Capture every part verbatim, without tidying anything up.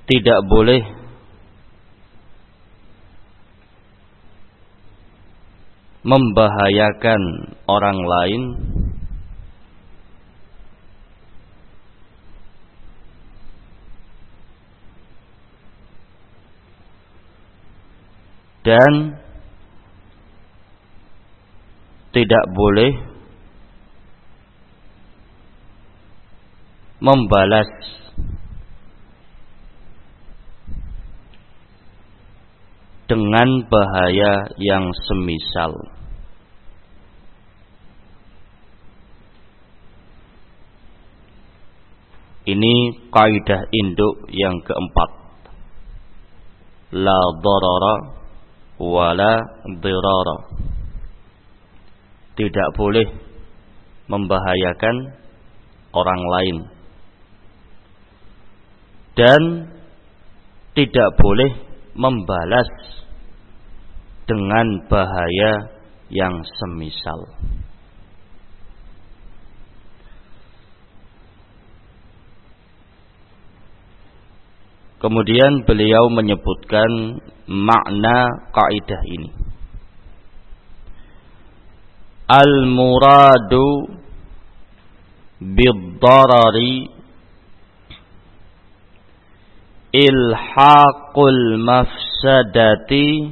tidak boleh membahayakan orang lain dan tidak boleh membalas dengan bahaya yang semisal. Ini kaidah induk yang keempat. La darara wala dirara. Tidak boleh membahayakan orang lain dan tidak boleh membalas dengan bahaya yang semisal. Kemudian beliau menyebutkan makna kaidah ini. Al-muradu bid-darari ilhaqul mafsadati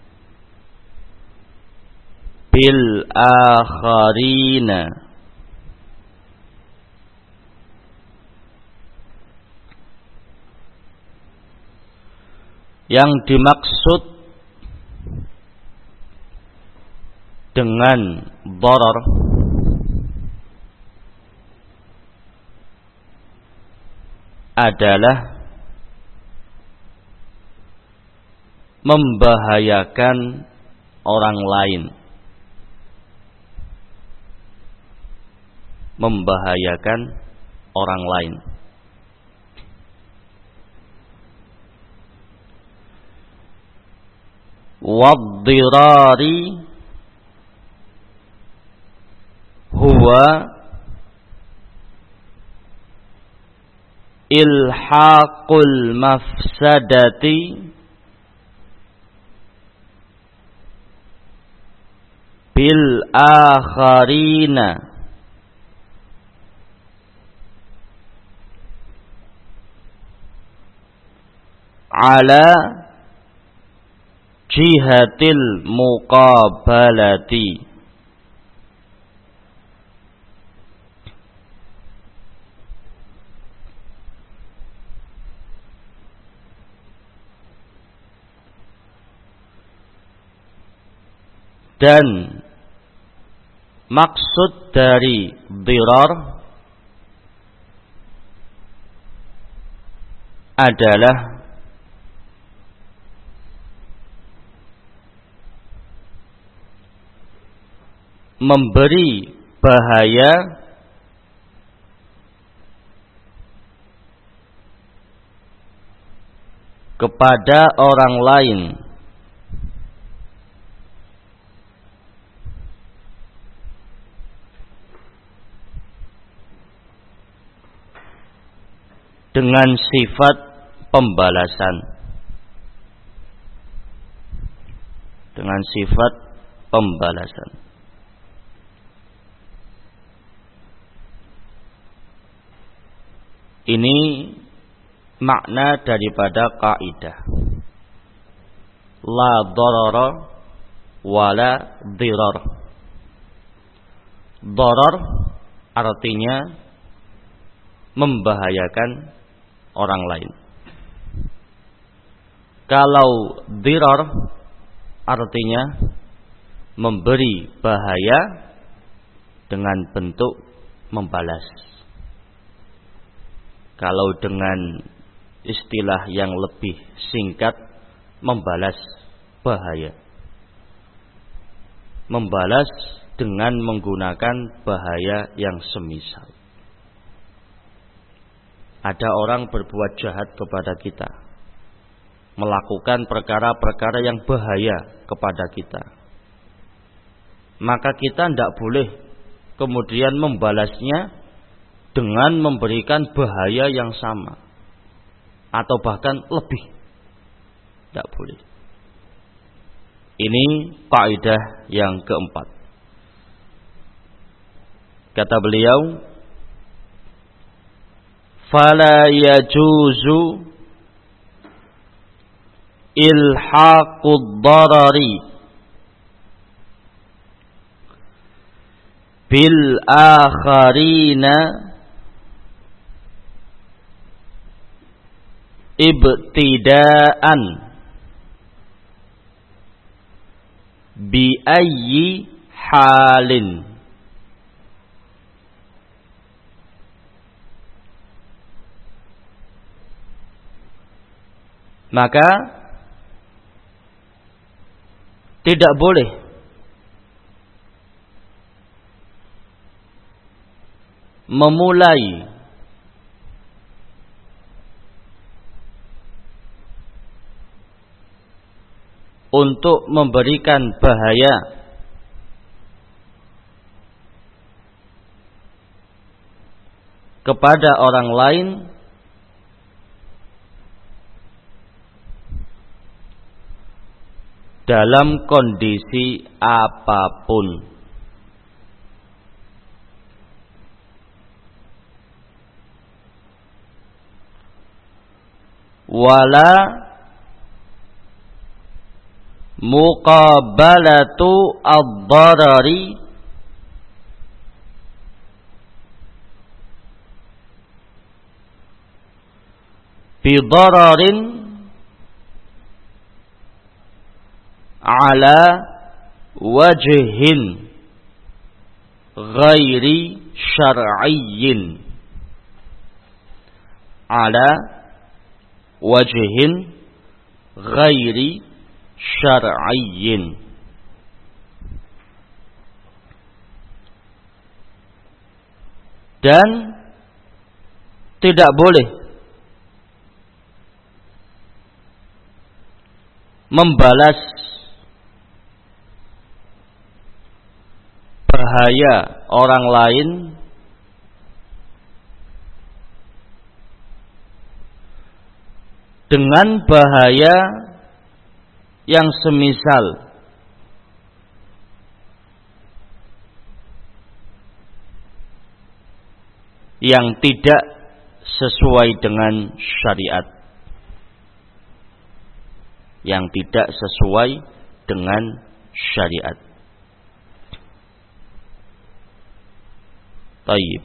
bil akharina. Yang dimaksud dengan darar adalah membahayakan orang lain, membahayakan orang lain. Wad-dirari huwa ilhaqul mafsadati bil akharina ala jihatil muqabalati. Dan maksud dari dirar adalah memberi bahaya kepada orang lain dengan sifat pembalasan, dengan sifat pembalasan. Ini makna daripada kaidah la darara wala dirar. Darar artinya membahayakan orang lain. Kalau dirar artinya memberi bahaya dengan bentuk membalas. Kalau dengan istilah yang lebih singkat, membalas bahaya. Membalas dengan menggunakan bahaya yang semisal. Ada orang berbuat jahat kepada kita, melakukan perkara-perkara yang bahaya kepada kita, maka kita tidak boleh kemudian membalasnya dengan memberikan bahaya yang sama. atau bahkan lebih. Tidak boleh. Ini kaidah yang keempat. Kata beliau, fala yajuzu ilhaqud darari bil akharina ibtidaan bi ayyi halin. Maka tidak boleh memulai untuk memberikan bahaya kepada orang lain dalam kondisi apapun. Wala muqabalatu ad-darari bi dararin ala wajhin ghairi syar'iyyin, ala wajhin ghairi syar'iyyin. Dan tidak boleh membalas bahaya orang lain dengan bahaya yang semisal yang tidak sesuai dengan syariat, yang tidak sesuai dengan syariat. Taib.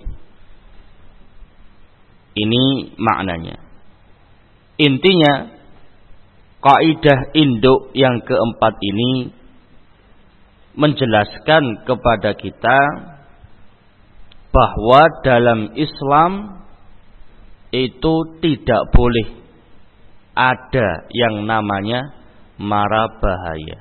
Ini maknanya. Intinya, kaidah induk yang keempat ini menjelaskan kepada kita bahwa dalam Islam itu tidak boleh ada yang namanya mara bahaya.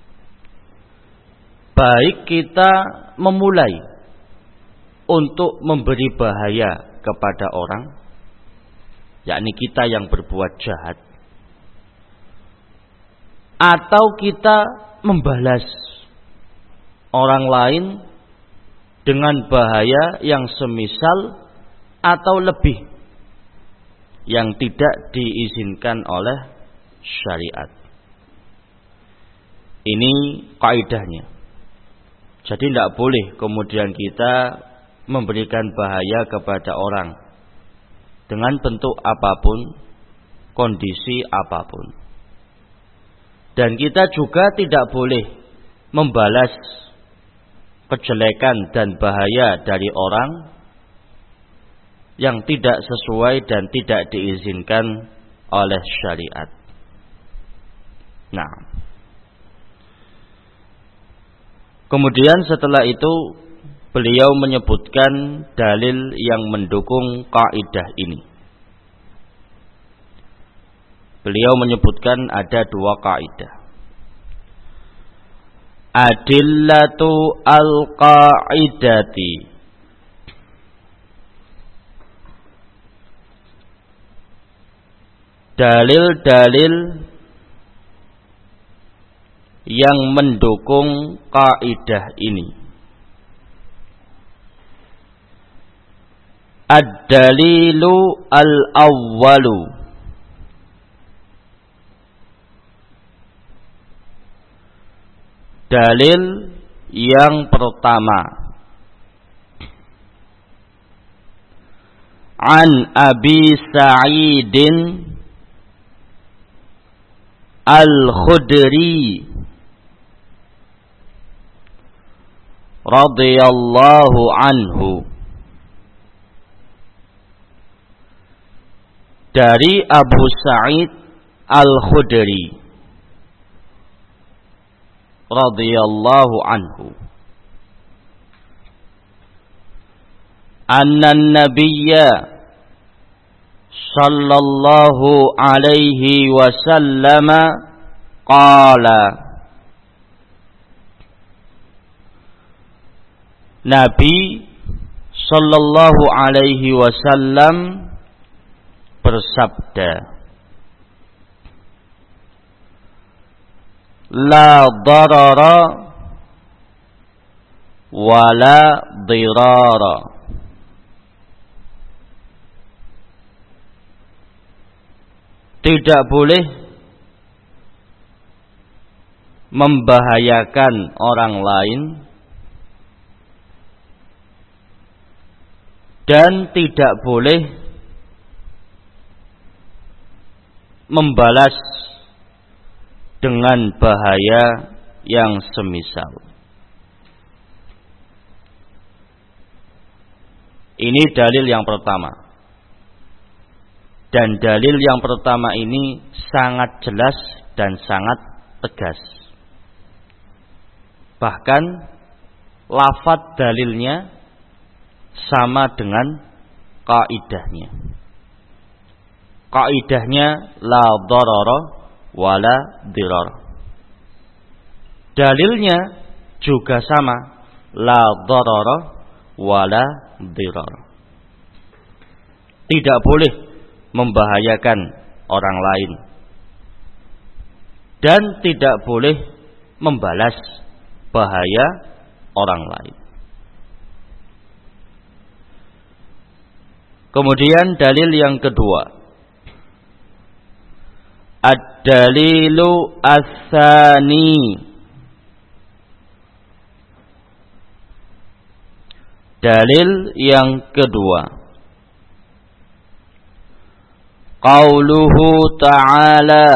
Baik kita memulai untuk memberi bahaya kepada orang, yakni kita yang berbuat jahat, atau kita membalas orang lain dengan bahaya yang semisal atau lebih yang tidak diizinkan oleh syariat. Ini kaidahnya. Jadi tidak boleh kemudian kita memberikan bahaya kepada orang dengan bentuk apapun, kondisi apapun. Dan kita juga tidak boleh membalas kejelekan dan bahaya dari orang yang tidak sesuai dan tidak diizinkan oleh syariat. Nah, kemudian setelah itu beliau menyebutkan dalil yang mendukung kaidah ini. Beliau menyebutkan ada dua kaidah. Adillatu al-qaidati, dalil-dalil yang mendukung kaidah ini. Ad-dalilu al-awwalu, dalil yang pertama, an Abi Sa'idin Al-Khudri radhiyallahu anhu, dari Abu Sa'id Al-Khudri radhiyallahu anhu, anna an-nabiyya sallallahu alaihi wasallam qala, Nabi sallallahu alaihi wasallam bersabda, la darara wala dirara, tidak boleh membahayakan orang lain dan tidak boleh membalas dengan bahaya yang semisal. Ini dalil yang pertama. Dan dalil yang pertama ini sangat jelas dan sangat tegas. Bahkan lafadz dalilnya sama dengan kaidahnya. Kaidahnya la darara wala dirar. Dalilnya juga sama, la darara wala dirar. Tidak boleh membahayakan orang lain dan tidak boleh membalas bahaya orang lain. Kemudian dalil yang kedua, ad-dalilu as-sani, dalil yang kedua, qauluhu ta'ala,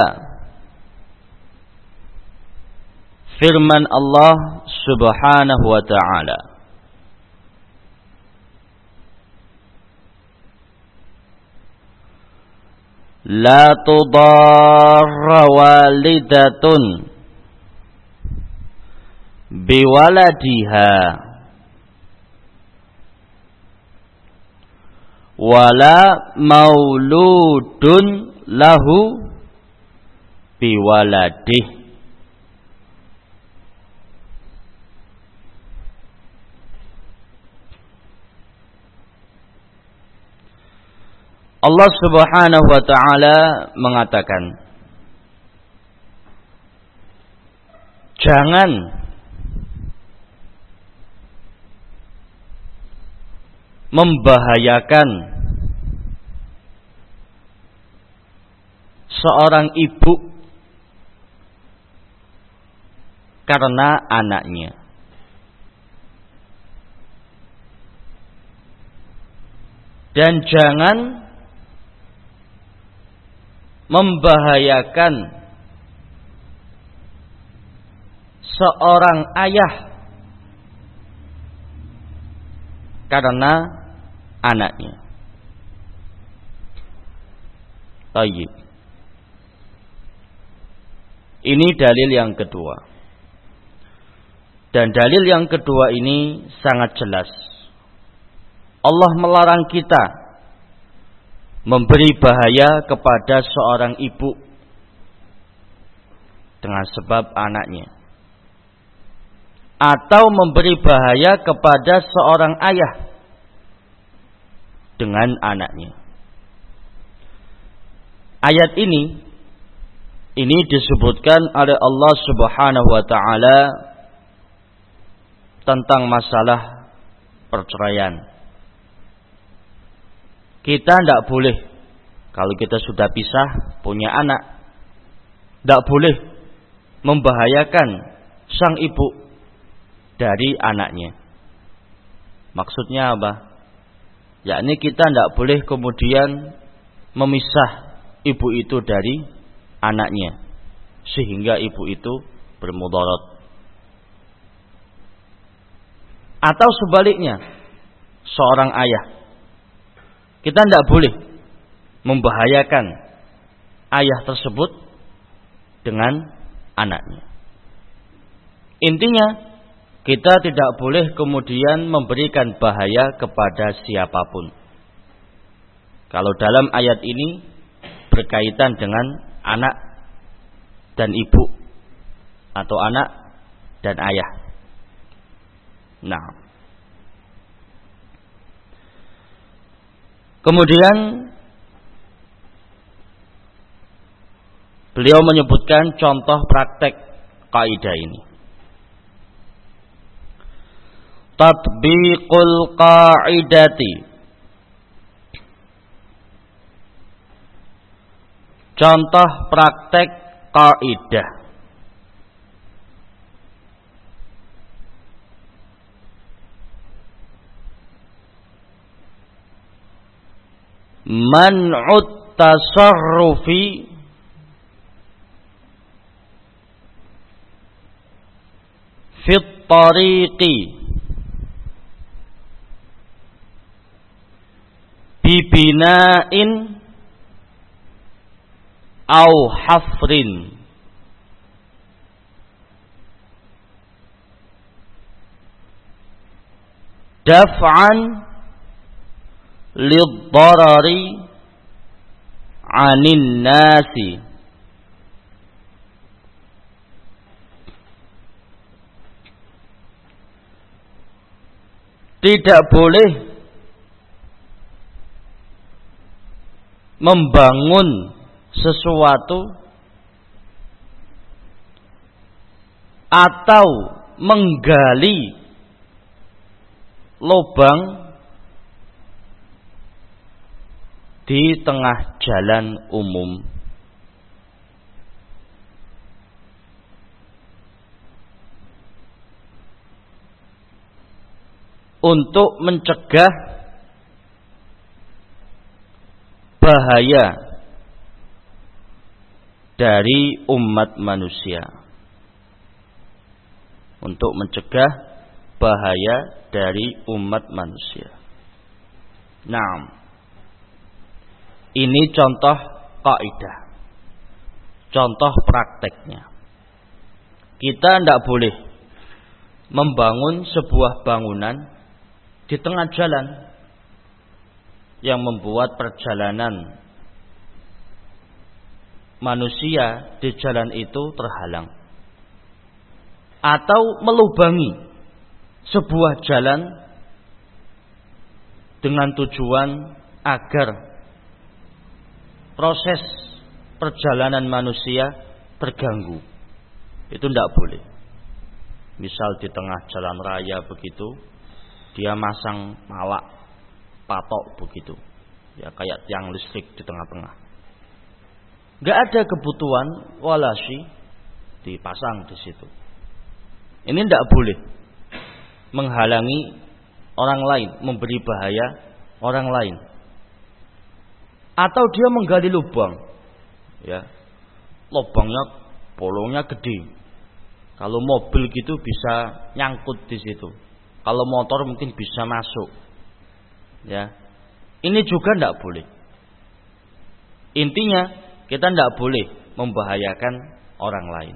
firman Allah subhanahu wa ta'ala, la tudarra walidatun biwaladiha wala mauludun lahu biwaladih. Allah subhanahu wa ta'ala mengatakan, jangan membahayakan seorang ibu karena anaknya. Dan jangan membahayakan seorang ayah karena anaknya. Tayyib. Ini dalil yang kedua. Dan dalil yang kedua ini sangat jelas. Allah melarang kita memberi bahaya kepada seorang ibu dengan sebab anaknya, atau memberi bahaya kepada seorang ayah dengan anaknya. Ayat ini ini disebutkan oleh Allah Subhanahu wa taala tentang masalah perceraian. Kita tidak boleh, kalau kita sudah pisah, punya anak, tidak boleh membahayakan sang ibu dari anaknya. Maksudnya apa? Yakni kita tidak boleh kemudian memisah ibu itu dari anaknya sehingga ibu itu bermudarat. Atau sebaliknya, seorang ayah, kita tidak boleh membahayakan ayah tersebut dengan anaknya. Intinya, kita tidak boleh kemudian memberikan bahaya kepada siapapun. Kalau dalam ayat ini berkaitan dengan anak dan ibu atau anak dan ayah. Nah, kemudian beliau menyebutkan contoh praktek kaidah ini. Tatbiqul qaidati, contoh praktek kaidah. Man'ut tasarrufi fit tariqi bibina'in au hafrin daf'an liddarari 'anin nasi. Tidak boleh membangun sesuatu atau menggali lubang di tengah jalan umum. Untuk mencegah bahaya dari umat manusia. Untuk mencegah bahaya dari umat manusia. Nah, ini contoh kaidah, contoh prakteknya. Kita tidak boleh membangun sebuah bangunan di tengah jalan yang membuat perjalanan manusia di jalan itu terhalang, atau melubangi sebuah jalan dengan tujuan agar proses perjalanan manusia terganggu. Itu tidak boleh. Misal di tengah jalan raya begitu, dia masang malak patok begitu, ya kayak tiang listrik di tengah-tengah. Gak ada kebutuhan walasi dipasang di situ. Ini tidak boleh menghalangi orang lain, memberi bahaya orang lain. Atau dia menggali lubang, ya, lubangnya bolongnya gede. Kalau mobil gitu bisa nyangkut di situ. Kalau motor mungkin bisa masuk. Ya, ini juga tidak boleh. Intinya kita tidak boleh membahayakan orang lain.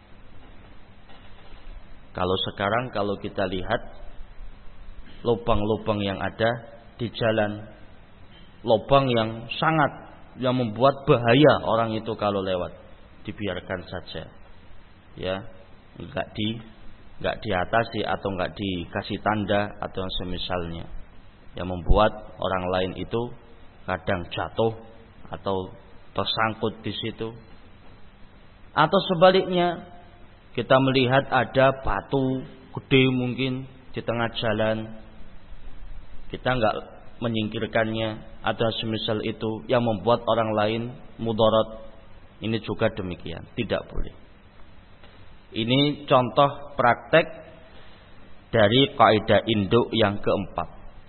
Kalau sekarang kalau kita lihat lubang-lubang yang ada di jalan, lubang yang sangat yang membuat bahaya orang itu kalau lewat, dibiarkan saja, ya, nggak di nggak diatasi atau nggak dikasih tanda atau semisalnya, yang membuat orang lain itu kadang jatuh atau tersangkut di situ. Atau sebaliknya, kita melihat ada batu gede mungkin di tengah jalan, kita nggak menyingkirkannya atau semisal itu yang membuat orang lain mudarat. Ini juga demikian, tidak boleh. Ini contoh praktek dari kaidah induk yang keempat.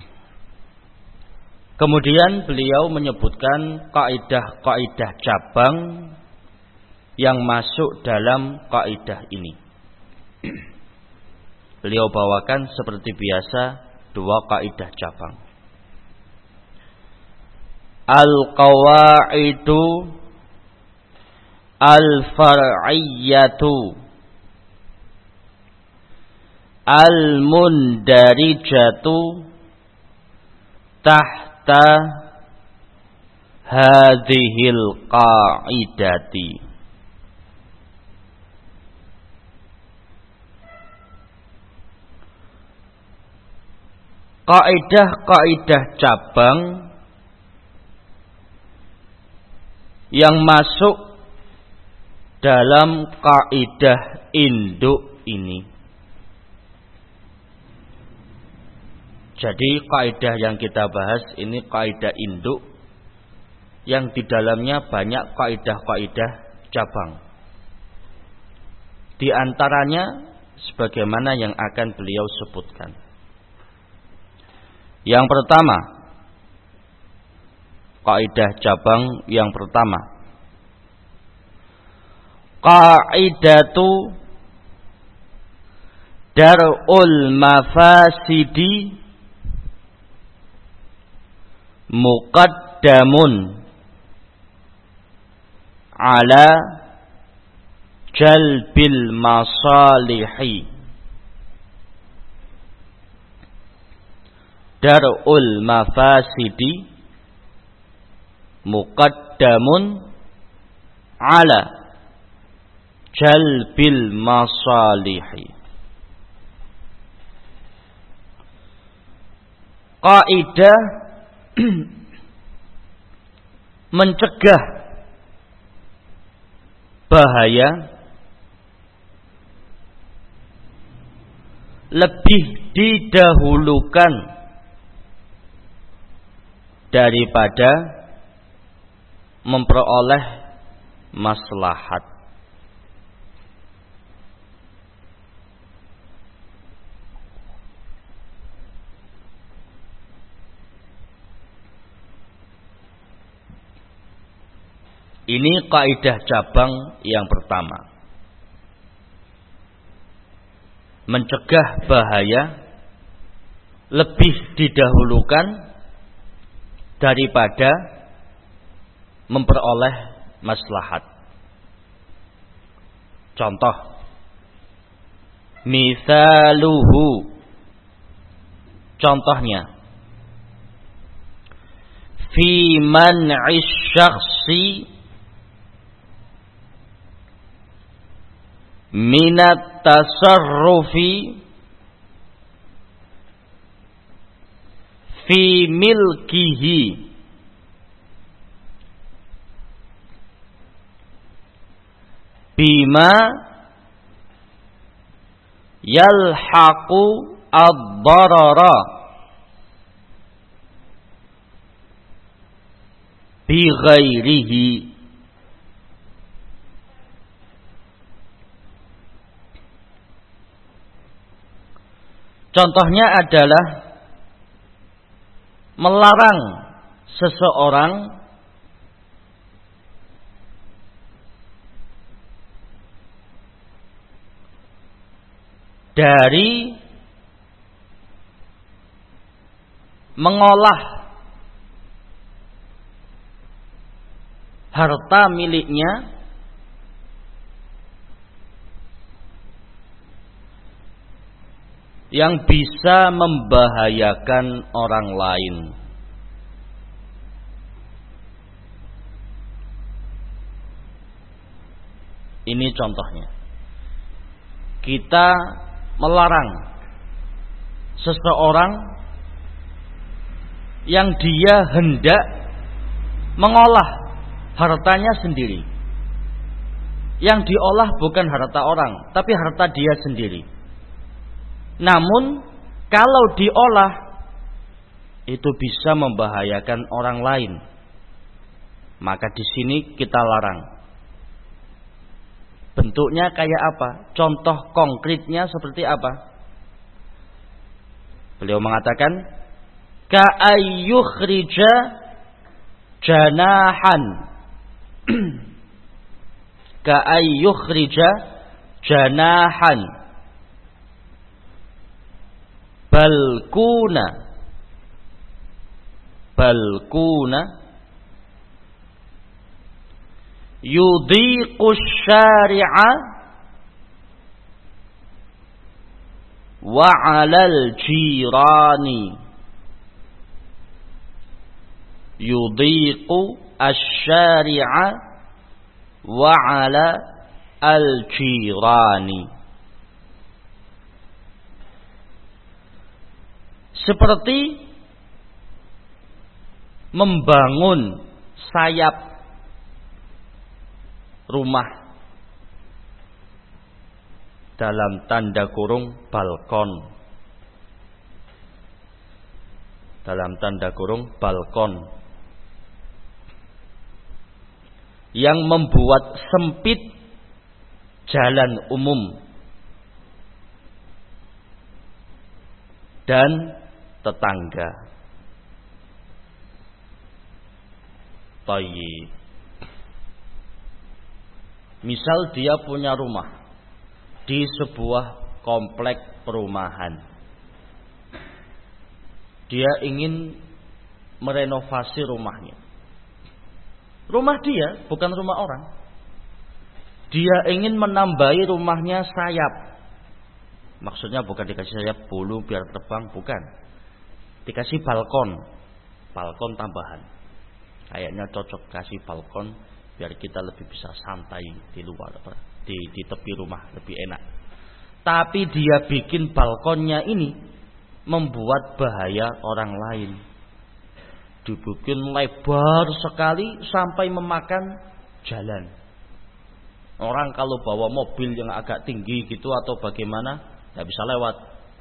Kemudian beliau menyebutkan kaidah-kaidah cabang yang masuk dalam kaidah ini. Beliau bawakan seperti biasa dua kaidah cabang. Al-qawaidu al-far'iyyatu al-mundarijatu tahta hadhil qa'idati. Kaidah-kaidah cabang yang masuk dalam kaidah induk ini. Jadi kaidah yang kita bahas ini kaidah induk yang di dalamnya banyak kaidah-kaidah cabang. Di antaranya sebagaimana yang akan beliau sebutkan. Yang pertama, kaidah cabang yang pertama, qaidatu dar'ul mafasidi muqaddamun ala jalbil masalihi. Dar'ul mafasidi muqaddamun ala jalbil masalihi. Kaidah mencegah bahaya lebih didahulukan daripada memperoleh maslahat. Ini kaidah cabang yang pertama. Mencegah bahaya lebih didahulukan daripada memperoleh maslahat. Contoh, misaluhu, contohnya, fi man'is syakhsi minat tasarrufi fi milkihi bima yalhaqu ad-darara bi ghairihi. Contohnya adalah melarang seseorang dari mengolah harta miliknya yang bisa membahayakan orang lain. Ini contohnya. Kita melarang seseorang yang dia hendak mengolah hartanya sendiri. Yang diolah bukan harta orang, tapi harta dia sendiri. Namun kalau diolah itu bisa membahayakan orang lain. Maka di sini kita larang. Bentuknya kayak apa? Contoh konkretnya seperti apa? Beliau mengatakan ka'ayyukhrija janahan ka'ayyukhrija janahan balkuna balkuna yudhiqu syari'a wa 'alal jirani yudhiqu asy-syari'a wa 'ala al-jirani. Seperti membangun sayap rumah dalam tanda kurung balkon, dalam tanda kurung balkon yang membuat sempit jalan umum dan tetangga. Tayyib. Misal dia punya rumah di sebuah komplek perumahan. Dia ingin merenovasi rumahnya. Rumah dia, bukan rumah orang. Dia ingin menambahi rumahnya sayap. Maksudnya bukan dikasih sayap bulu biar terbang, bukan. Dikasih balkon. Balkon tambahan. Kayaknya cocok kasih balkon biar kita lebih bisa santai di luar, di, di tepi rumah, lebih enak. Tapi dia bikin balkonnya ini membuat bahaya orang lain. Dibikin lebar sekali sampai memakan jalan. Orang kalau bawa mobil yang agak tinggi gitu atau bagaimana, tidak bisa lewat.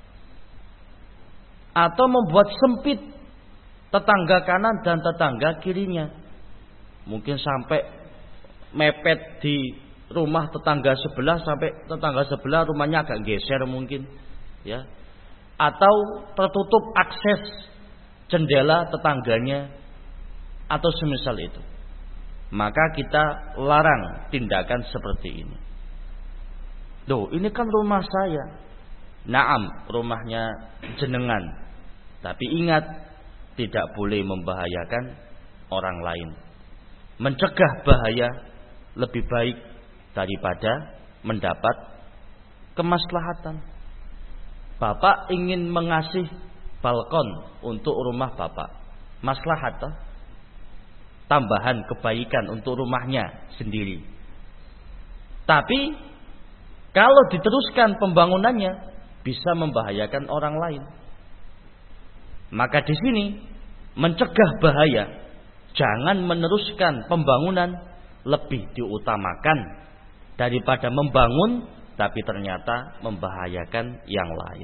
Atau membuat sempit tetangga kanan dan tetangga kirinya. Mungkin sampai mepet di rumah tetangga sebelah, sampai tetangga sebelah rumahnya agak geser mungkin, ya. Atau tertutup akses jendela tetangganya atau semisal itu. Maka kita larang tindakan seperti ini. Loh, ini kan rumah saya. Naam, rumahnya jenengan. Tapi ingat, tidak boleh membahayakan orang lain. Mencegah bahaya lebih baik daripada mendapat kemaslahatan. Bapak ingin mengasih balkon untuk rumah bapak, maslahat toh? Tambahan kebaikan untuk rumahnya sendiri. Tapi kalau diteruskan pembangunannya bisa membahayakan orang lain. Maka di sini mencegah bahaya, jangan meneruskan pembangunan, lebih diutamakan daripada membangun tapi ternyata membahayakan yang lain.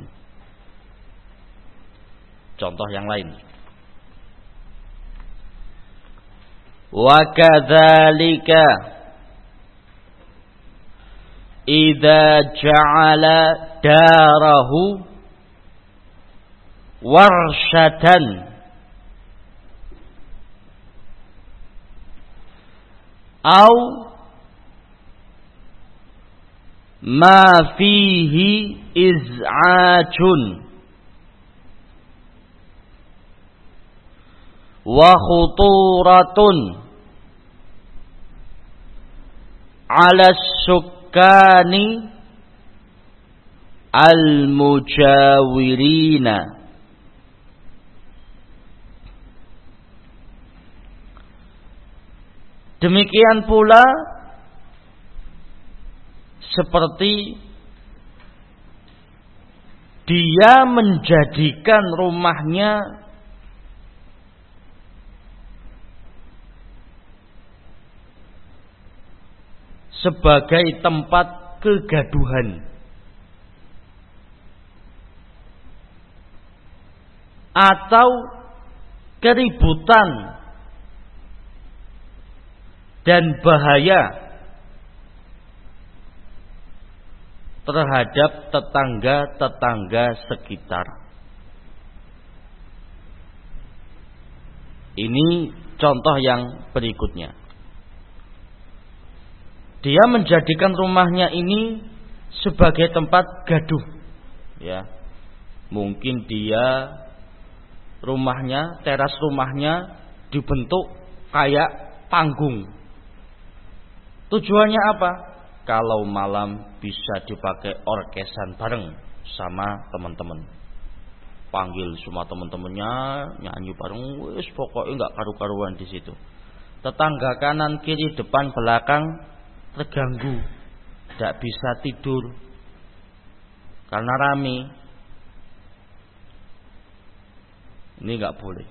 Contoh yang lain. Wa kadzalika idza ja'ala darahu warshatan au ma fihi iz'ajun wa khuturatun ala sukkani al mujawirina. Demikian pula seperti dia menjadikan rumahnya sebagai tempat kegaduhan atau keributan dan bahaya terhadap tetangga-tetangga sekitar. Ini contoh yang berikutnya. Dia menjadikan rumahnya ini sebagai tempat gaduh, ya. Mungkin dia rumahnya, teras rumahnya dibentuk kayak panggung. Tujuannya apa? Kalau malam bisa dipakai orkesan bareng sama teman-teman. Panggil semua teman-temannya, nyanyi bareng, wis pokoknya enggak karu-karuan di situ. Tetangga kanan, kiri, depan, belakang terganggu, tidak bisa tidur karena rame. Ini enggak boleh.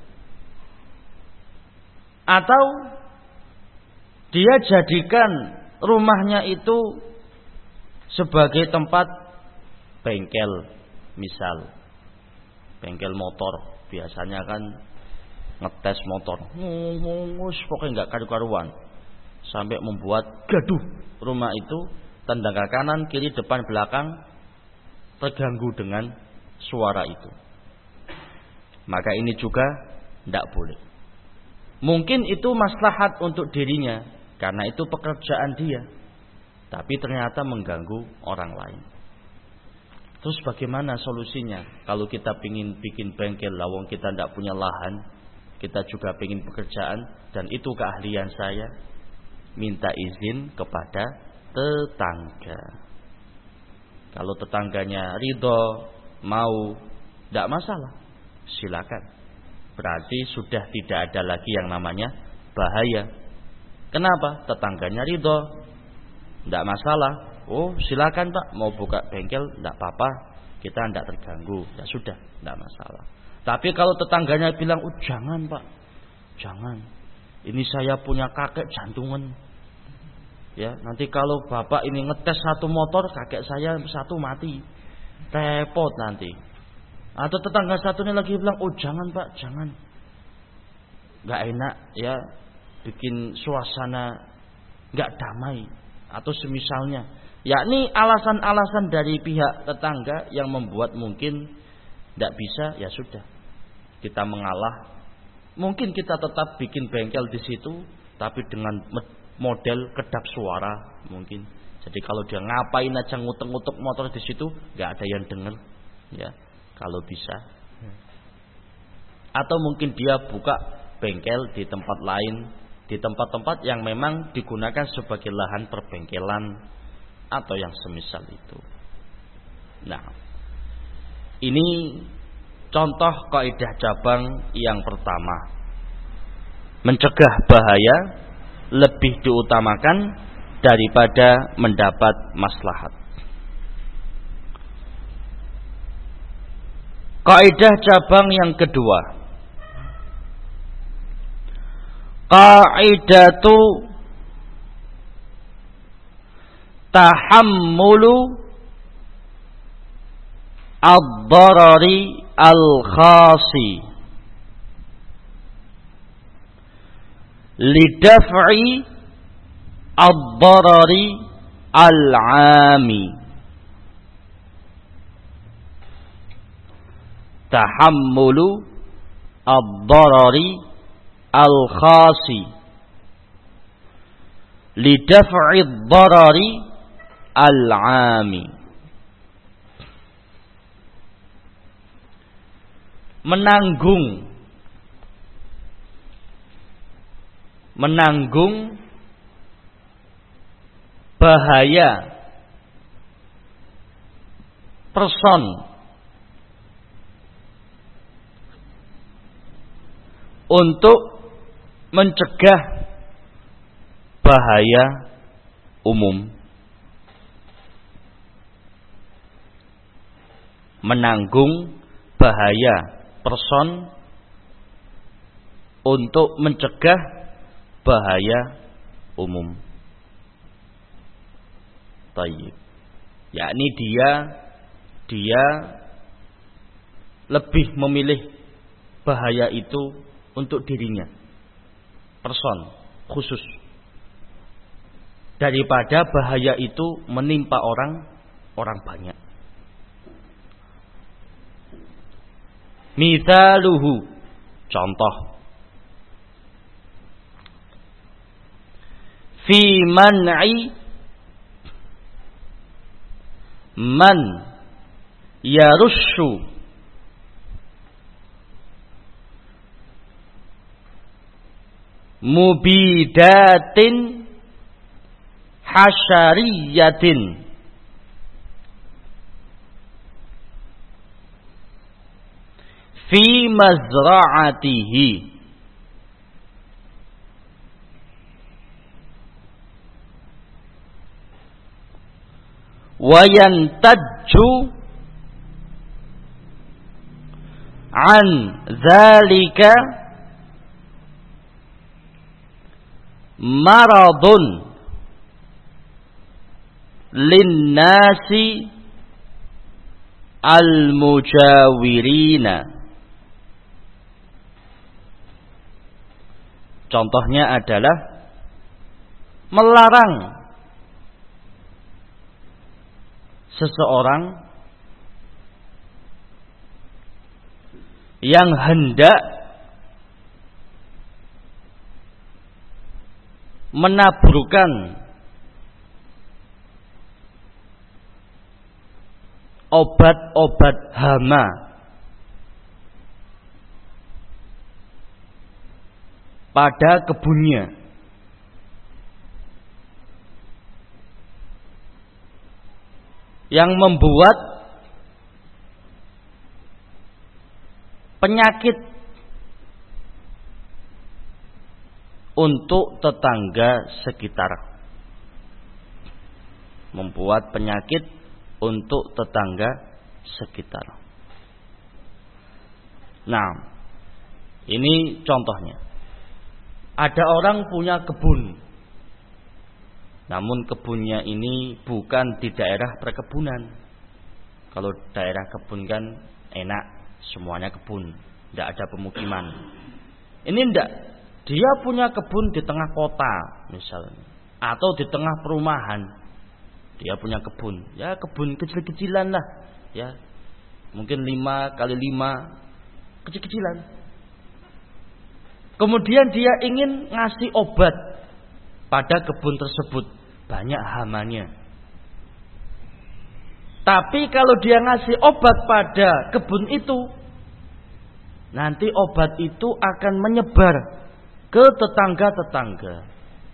Atau dia jadikan rumahnya itu sebagai tempat bengkel, misal bengkel motor, biasanya kan ngetes motor, ngus pokoknya nggak karu-karuan, sampai membuat gaduh rumah itu, tetangga kanan, kiri, depan, belakang terganggu dengan suara itu. Maka ini juga tidak boleh. Mungkin itu maslahat untuk dirinya, karena itu pekerjaan dia, tapi ternyata mengganggu orang lain. Terus bagaimana solusinya? Kalau kita ingin bikin bengkel, lawang kita tidak punya lahan, kita juga ingin pekerjaan, dan itu keahlian saya, minta izin kepada tetangga. Kalau tetangganya ridho, mau, tidak masalah, silakan. Berarti sudah tidak ada lagi yang namanya bahaya. Kenapa? Tetangganya ridho, tidak masalah. Oh silakan Pak, mau buka bengkel tidak apa-apa, kita tidak terganggu, ya sudah, tidak masalah. Tapi kalau tetangganya bilang, oh jangan Pak, jangan, ini saya punya kakek jantungan, ya nanti kalau bapak ini ngetes satu motor, kakek saya satu mati, repot nanti. Atau tetangga satunya lagi bilang, oh jangan Pak, jangan, nggak enak ya, bikin suasana nggak damai, atau semisalnya. Yakni alasan-alasan dari pihak tetangga yang membuat mungkin tidak bisa, ya sudah, kita mengalah. Mungkin kita tetap bikin bengkel di situ, tapi dengan model kedap suara mungkin. Jadi kalau dia ngapain aja ngutek-ngutek motor di situ, nggak ada yang dengar, ya. Kalau bisa. Atau mungkin dia buka bengkel di tempat lain, di tempat-tempat yang memang digunakan sebagai lahan perbengkelan, atau yang semisal itu. Nah, ini contoh kaidah cabang yang pertama. Mencegah bahaya lebih diutamakan daripada mendapat maslahat. Kaidah cabang yang kedua. Qaidatu tahammulu ad-darari al-khasi lidaf'i ad-darari al-'ami. Tahammulu ad-darari al-khasi lidaf'i ad-darari al-'ami. Menanggung menanggung bahaya person untuk mencegah bahaya umum. Menanggung bahaya person untuk mencegah bahaya umum. Tayyib. Yakni dia dia lebih memilih bahaya itu untuk dirinya, person khusus, daripada bahaya itu menimpa orang orang banyak. Mithaluhu, contoh, fi man'i man yarushu mubidatin hasyariyatin fi mazra'atihi wa yantajju an dzalika maradun linnasi al-mujawirina. Contohnya adalah melarang seseorang yang hendak menaburkan obat-obat hama pada kebunnya, yang membuat penyakit untuk tetangga sekitar, membuat penyakit untuk tetangga sekitar. Nah, ini contohnya. Ada orang punya kebun, namun kebunnya ini bukan di daerah perkebunan. Kalau daerah kebun kan enak, semuanya kebun, tidak ada pemukiman. Ini tidak, dia punya kebun di tengah kota misalnya, atau di tengah perumahan. Dia punya kebun, ya kebun kecil-kecilan lah, ya mungkin lima kali lima, kecil-kecilan. Kemudian dia ingin ngasih obat pada kebun tersebut, banyak hamanya. Tapi kalau dia ngasih obat pada kebun itu, nanti obat itu akan menyebar ke tetangga-tetangga.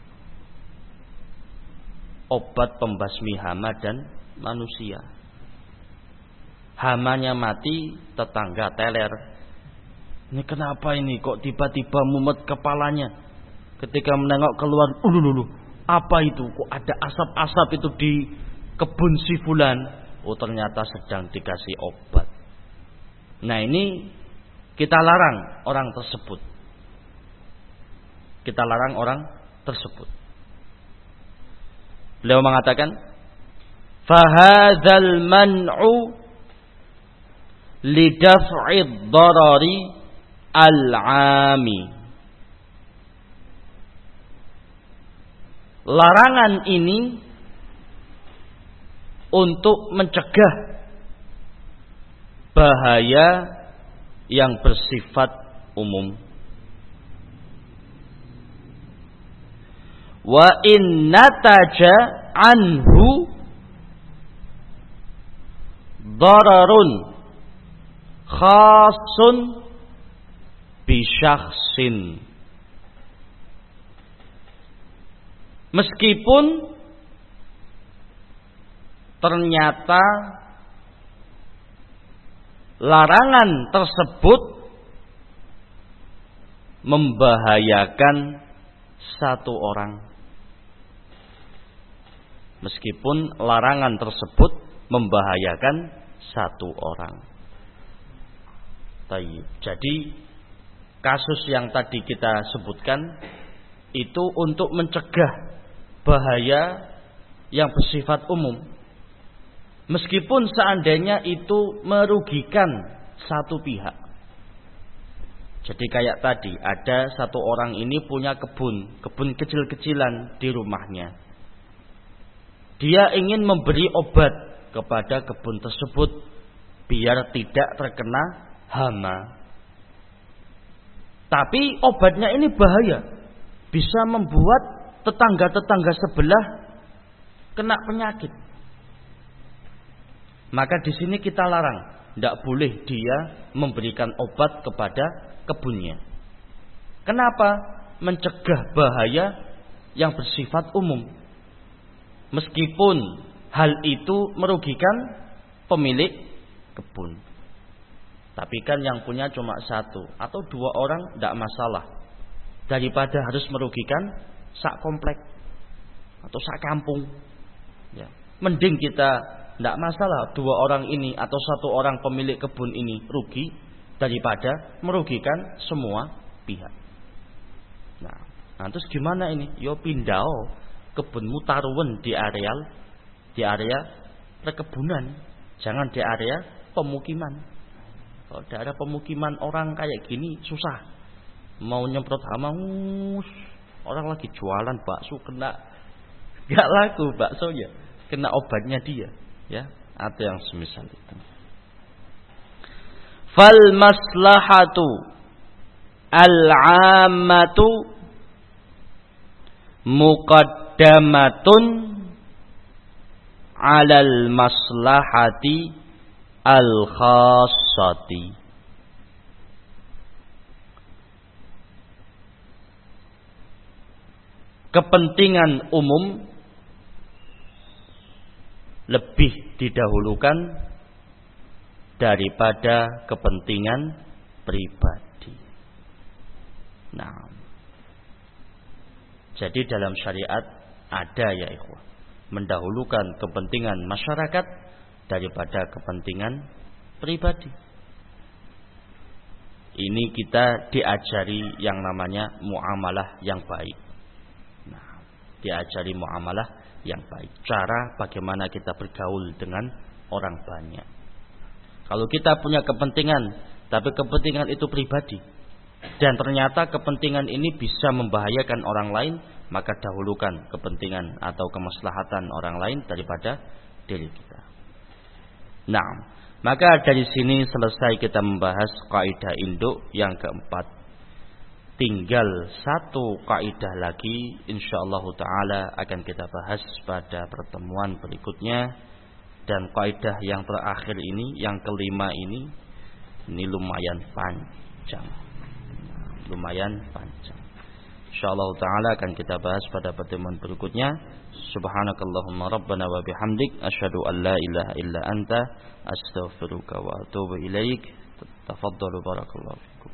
Obat pembasmi hama dan manusia. Hamanya mati, tetangga teler. Ini kenapa ini kok tiba-tiba mumet kepalanya ketika menengok keluar, ulululu, apa itu? Kok ada asap-asap itu di kebun si fulan? Oh, ternyata sedang dikasih obat. Nah, ini kita larang orang tersebut. Kita larang orang tersebut. Beliau mengatakan, fahadzal man'u lidaf'id darari al-'ami. Larangan ini untuk mencegah bahaya yang bersifat umum. Wa in nataja anhu dararun khasun bi syakhsin. Meskipun ternyata larangan tersebut membahayakan satu orang. Meskipun larangan tersebut membahayakan satu orang. Tayyib. Jadi kasus yang tadi kita sebutkan itu untuk mencegah bahaya yang bersifat umum. Meskipun seandainya itu merugikan satu pihak. Jadi kayak tadi, ada satu orang ini punya kebun, kebun kecil-kecilan di rumahnya. Dia ingin memberi obat kepada kebun tersebut biar tidak terkena hama. Tapi obatnya ini bahaya, bisa membuat tetangga-tetangga sebelah kena penyakit. Maka di sini kita larang, tidak boleh dia memberikan obat kepada kebunnya. Kenapa? Mencegah bahaya yang bersifat umum. Meskipun hal itu merugikan pemilik kebun. Tapi kan yang punya cuma satu atau dua orang tidak masalah. Daripada harus merugikan sak komplek atau sak kampung. Ya. Mending kita tidak masalah dua orang ini atau satu orang pemilik kebun ini rugi daripada merugikan semua pihak. Nah, nah terus gimana ini? Yo pindah kebunmu taruhan di areal di area perkebunan, jangan di area pemukiman. Kalau daerah pemukiman orang kayak gini susah. Mau nyemprot hama, orang lagi jualan bakso kena gak laku baksonya, kena obatnya dia, ya, atau yang semisal itu. Fal maslahatu al-'ammatu muqaddamatun 'alal maslahati al-khassati. Kepentingan umum lebih didahulukan daripada kepentingan pribadi. Nah, jadi dalam syariat ada ya ikhwah, mendahulukan kepentingan masyarakat daripada kepentingan pribadi. Ini kita diajari yang namanya muamalah yang baik. Nah, diajari muamalah yang baik. Cara bagaimana kita bergaul dengan orang banyak. Kalau kita punya kepentingan, tapi kepentingan itu pribadi, dan ternyata kepentingan ini bisa membahayakan orang lain, maka dahulukan kepentingan atau kemaslahatan orang lain daripada diri kita. Nah, maka dari sini selesai kita membahas kaidah induk yang keempat. Tinggal satu kaidah lagi, insyaallah taala akan kita bahas pada pertemuan berikutnya. Dan kaidah yang terakhir ini, yang kelima ini, ini lumayan panjang, lumayan panjang. Insyaallah taala akan kita bahas pada pertemuan berikutnya. Subhanakallahumma rabbana wa bihamdik asyhadu an la ilaha illa anta astaghfiruka wa atubu ilaik. Tafaddalu barakallahu fikum.